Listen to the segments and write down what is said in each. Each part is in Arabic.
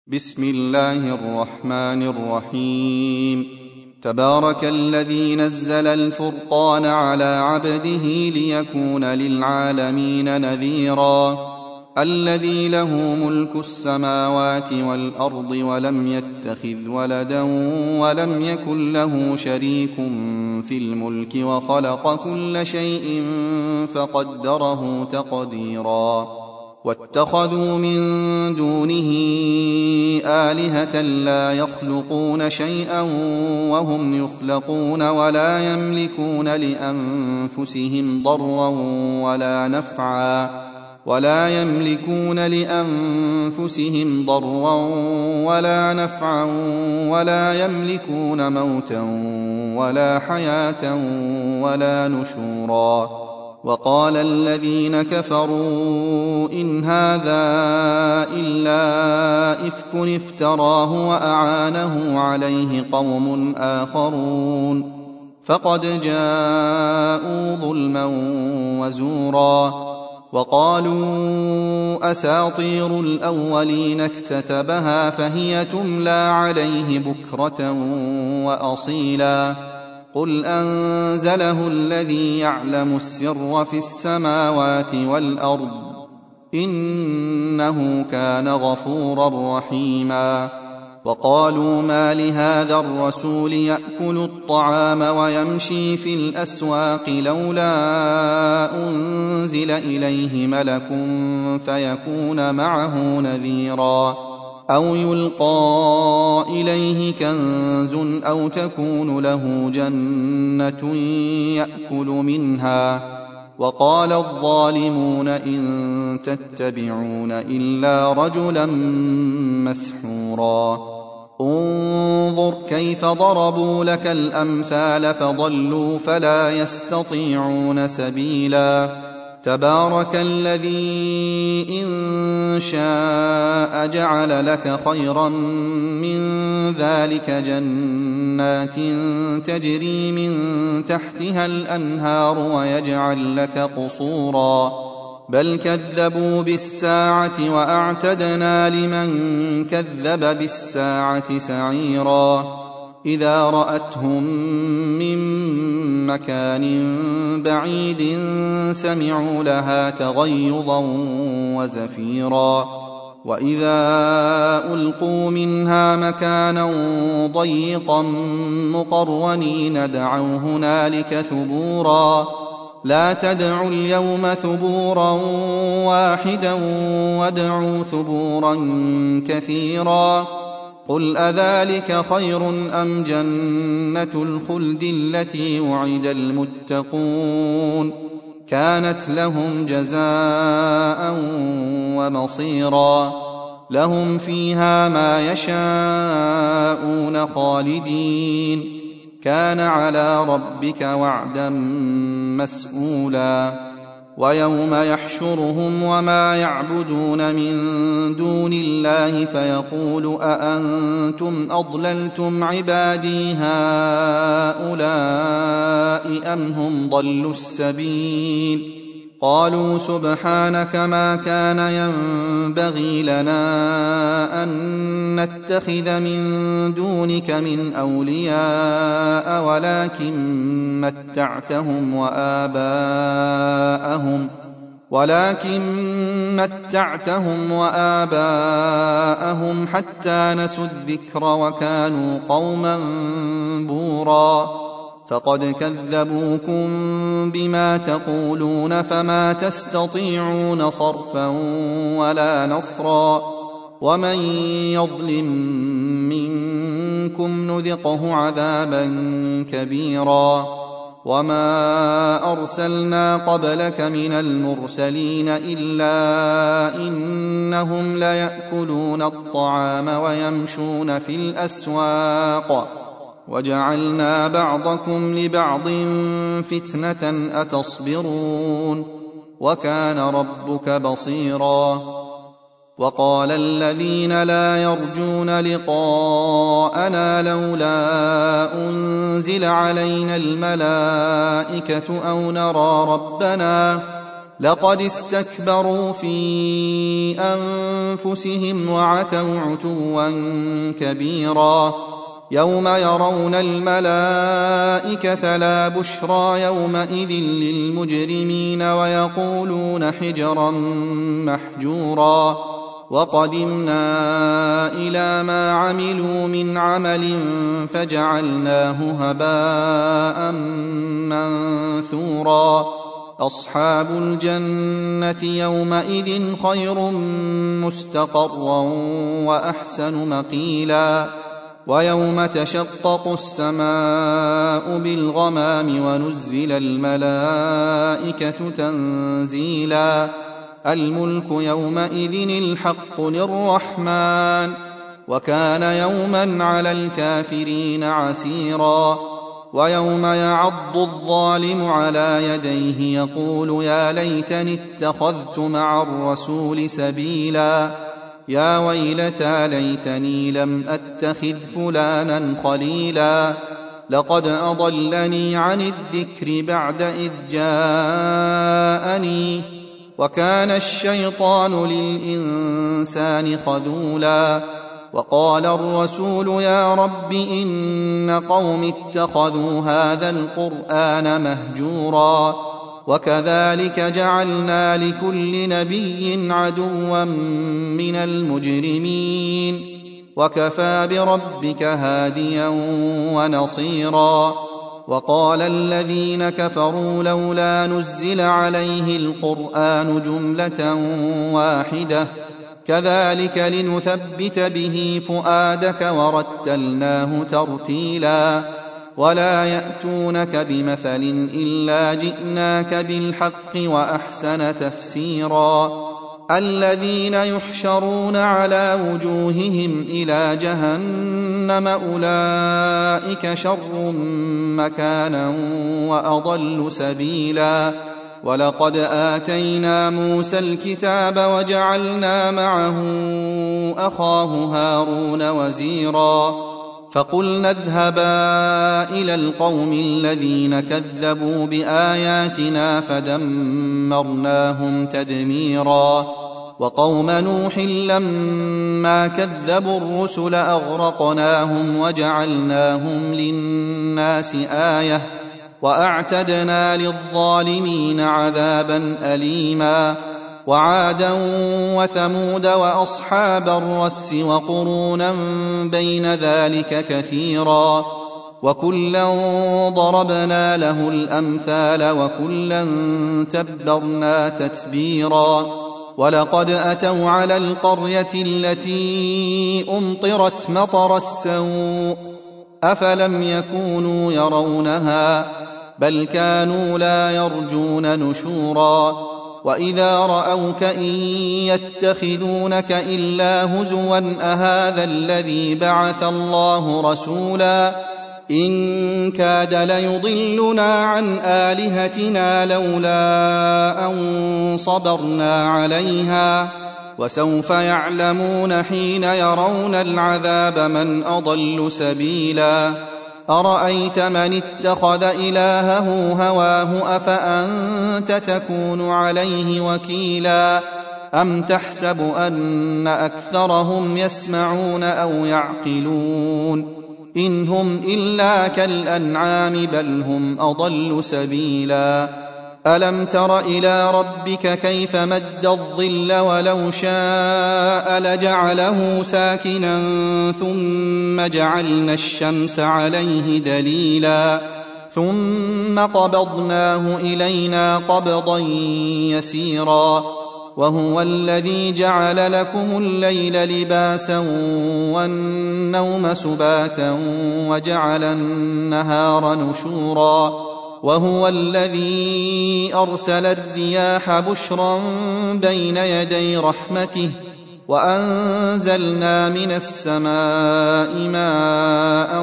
بسم الله الرحمن الرحيم. تبارك الذي نزل الفرقان على عبده ليكون للعالمين نذيرا. الذي له ملك السماوات والأرض ولم يتخذ ولدا ولم يكن له شريك في الملك وخلق كل شيء فقدره تقديرا. واتخذوا من دونه آلهة لا يخلقون شيئا وهم يخلقون ولا يملكون لأنفسهم ضرا ولا نفعا ولا يملكون موتا ولا حياة ولا نشورا. وقال الذين كفروا إن هذا إلا إفك افتراه وأعانه عليه قوم آخرون فقد جاءوا ظلما وزورا. وقالوا أساطير الأولين اكتتبها فهي تملى عليه بكرة وأصيلا. قل أنزله الذي يعلم السر في السماوات والأرض إنه كان غفورا رحيما. وقالوا ما لهذا الرسول يأكل الطعام ويمشي في الأسواق لولا أنزل إليه ملك فيكون معه نذيرا أو يلقى إليه كنز أو تكون له جنة يأكل منها. وقال الظالمون إن تتبعون إلا رجلا مسحورا. انظر كيف ضربوا لك الأمثال فضلوا فلا يستطيعون سبيلا. تبارك الذي إن شاء جعل لك خيرا من ذلك جنات تجري من تحتها الأنهار ويجعل لك قصورا. بل كذبوا بالساعة وأعتدنا لمن كذب بالساعة سعيرا. إذا رأتهم من مكان بعيد سمعوا لها تغيظا وزفيرا. وإذا ألقوا منها مكانا ضيقا مقرنين دعوا هنالك ثبورا. لا تدعوا اليوم ثبورا واحدا وادعوا ثبورا كثيرا. قل أذلك خير أم جنة الخلد التي وعد المتقون كانت لهم جزاء ومصيرا. لهم فيها ما يشاءون خالدين كان على ربك وعدا مسئولا. ويوم يحشرهم وما يعبدون من دون الله فيقول أأنتم أضللتم عبادي هؤلاء أم هم ضلوا السبيل. قالوا سبحانك ما كان ينبغي لنا أن نتخذ من دونك من أولياء ولكن متعتهم وآباءهم حتى نسوا الذكر وكانوا قوما بورا. فقد كذبوكم بما تقولون فما تستطيعون صرفا ولا نصرا. ومن يظلم منكم نذقه عذابا كبيرا. وما أرسلنا قبلك من المرسلين إلا إنهم ليأكلون الطعام ويمشون في الأسواق وجعلنا بعضكم لبعض فتنة أتصبرون وكان ربك بصيرا. وقال الذين لا يرجون لقاءنا لولا أنزل علينا الملائكة أو نرى ربنا لقد استكبروا في أنفسهم وعتوا عتوا كبيرا يوم يرون الملائكة لا بشرى يومئذ للمجرمين ويقولون حجرا محجورا وقدمنا إلى ما عملوا من عمل فجعلناه هباء منثورا أصحاب الجنة يومئذ خير مستقرا وأحسن مقيلا ويوم تشقق السماء بالغمام ونزل الملائكة تنزيلا الملك يومئذ الحق للرحمن وكان يوما على الكافرين عسيرا ويوم يعض الظالم على يديه يقول يا ليتني اتخذت مع الرسول سبيلا يا ويلتى ليتني لم أتخذ فلانا خليلا لقد أضلني عن الذكر بعد إذ جاءني وكان الشيطان للإنسان خذولا وقال الرسول يا رب إن قوم اتخذوا هذا القرآن مهجورا وكذلك جعلنا لكل نبي عدوا من المجرمين وكفى بربك هاديا ونصيرا وقال الذين كفروا لولا نزل عليه القرآن جملة واحدة كذلك لنثبت به فؤادك ورتلناه ترتيلا ولا يأتونك بمثل إلا جئناك بالحق وأحسن تفسيرا الذين يحشرون على وجوههم إلى جهنم أولئك شر مكانا وأضل سبيلا ولقد آتينا موسى الكتاب وجعلنا معه أخاه هارون وزيرا فقلنا اذهبا إلى القوم الذين كذبوا بآياتنا فدمرناهم تدميرا وقوم نوح لما كذبوا الرسل أغرقناهم وجعلناهم للناس آية وأعتدنا للظالمين عذابا أليما وعادا وثمود وأصحاب الرس وقرونا بين ذلك كثيرا وكلا ضربنا له الأمثال وكلا تبرنا تتبيرا ولقد أتوا على القرية التي أمطرت مطر السوء أفلم يكونوا يرونها بل كانوا لا يرجون نشورا وإذا رأوك إن يتخذونك إلا هزوا أهذا الذي بعث الله رسولا إن كاد ليضلنا عن آلهتنا لولا أن صبرنا عليها وسوف يعلمون حين يرون العذاب من أضل سبيلا أرأيت من اتخذ إلهه هواه أفأنت تكون عليه وكيلا أم تحسب أن أكثرهم يسمعون أو يعقلون إن هم إلا كالأنعام بل هم أضل سبيلا ألم تر إلى ربك كيف مد الظل ولو شاء لجعله ساكنا ثم جعلنا الشمس عليه دليلا ثم قبضناه إلينا قبضا يسيرا وهو الذي جعل لكم الليل لباسا والنوم سباتا وجعل النهار نشورا وهو الذي أرسل الرياح بشرا بين يدي رحمته وأنزلنا من السماء ماء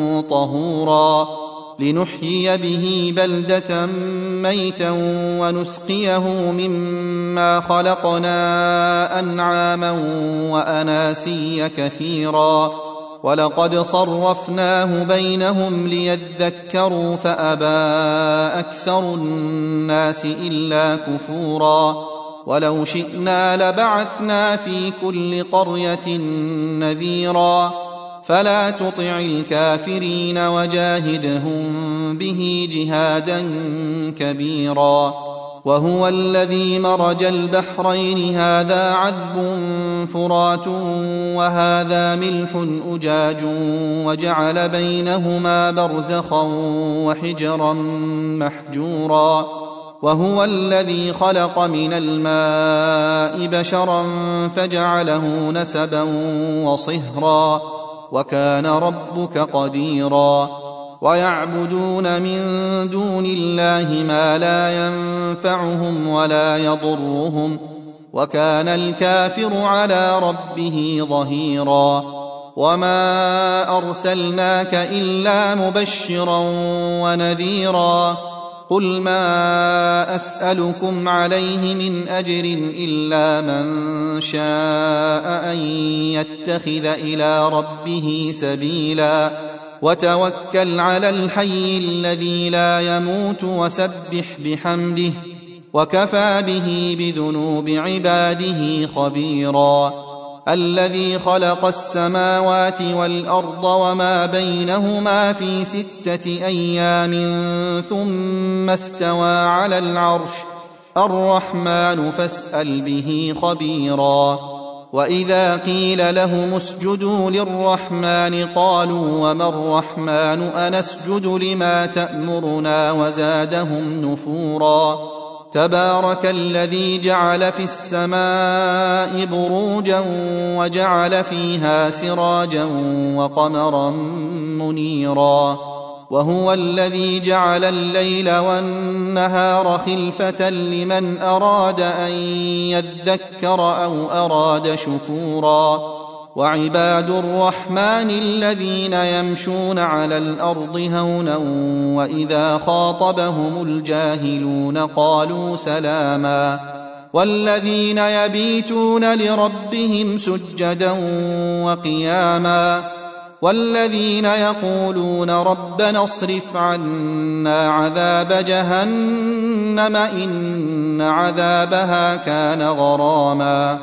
طهورا لنحيي به بلدة ميتا ونسقيه مما خلقنا أنعاما وأناسيا كثيرا ولقد صرفناه بينهم ليذكروا فأبى أكثر الناس إلا كفورا ولو شئنا لبعثنا في كل قرية نذيرا فلا تطع الكافرين وجاهدهم به جهادا كبيرا وهو الذي مرج البحرين هذا عذب فرات وهذا ملح أجاج وجعل بينهما برزخا وحجرا محجورا وهو الذي خلق من الماء بشرا فجعله نسبا وصهرا وكان ربك قديرا ويعبدون من دون الله ما لا ينفعهم ولا يضرهم وكان الكافر على ربه ظهيرا وما أرسلناك إلا مبشرا ونذيرا قل ما أسألكم عليه من أجر إلا من شاء أن يتخذ إلى ربه سبيلا وتوكل على الحي الذي لا يموت وسبح بحمده وكفى به بذنوب عباده خبيرا الذي خلق السماوات والأرض وما بينهما في 6 أيام ثم استوى على العرش الرحمن فاسأل به خبيرا وإذا قيل لهم اسجدوا للرحمن قالوا وما الرحمن أنسجد لما تأمرنا وزادهم نفورا تبارك الذي جعل في السماء بروجا وجعل فيها سراجا وقمرا منيرا وهو الذي جعل الليل والنهار خلفة لمن أراد أن يذكر أو أراد شكورا وعباد الرحمن الذين يمشون على الأرض هونا وإذا خاطبهم الجاهلون قالوا سلاما والذين يبيتون لربهم سجدا وقياما والذين يقولون ربنا اصرف عنا عذاب جهنم إن عذابها كان غراما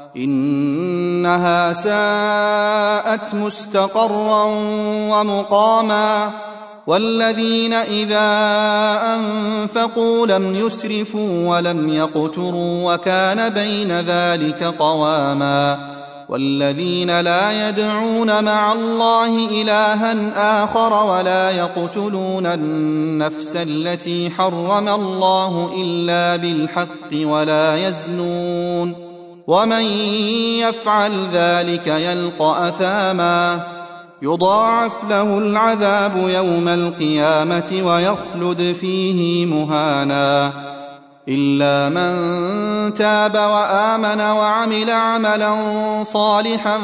إنها ساءت مستقرا ومقاما والذين إذا أنفقوا لم يسرفوا ولم يقتروا وكان بين ذلك قواما والذين لا يدعون مع الله إلها آخر ولا يقتلون النفس التي حرم الله إلا بالحق ولا يزنون ومن يفعل ذلك يلقى أثاما يضاعف له العذاب يوم القيامة ويخلد فيه مهانا إلا من تاب وآمن وعمل عملا صالحا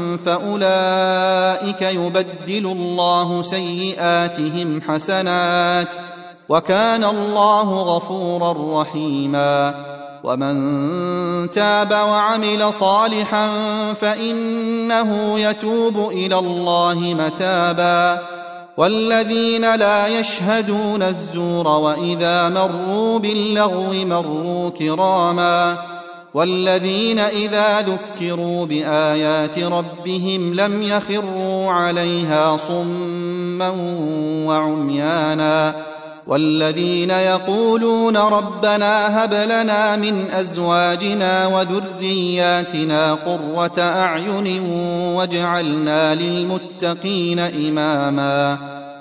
فأولئك يبدل الله سيئاتهم حسنات وكان الله غفورا رحيما ومن تاب وعمل صالحا فإنه يتوب إلى الله متابا والذين لا يشهدون الزور وإذا مروا باللغو مروا كراما والذين إذا ذكروا بآيات ربهم لم يخروا عليها صما وعميانا والذين يقولون ربنا هب لنا من أزواجنا وذرياتنا قرة أعين واجعلنا للمتقين إماما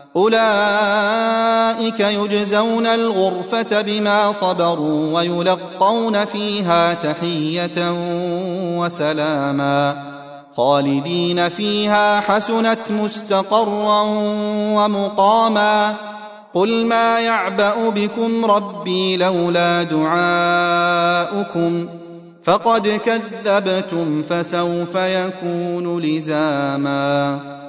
أولئك يجزون الغرفة بما صبروا ويلقون فيها تحية وسلاما خالدين فيها حسنت مستقرا ومقاما قل ما يعبأ بكم ربي لولا دعاؤكم فقد كذبتم فسوف يكون لزاما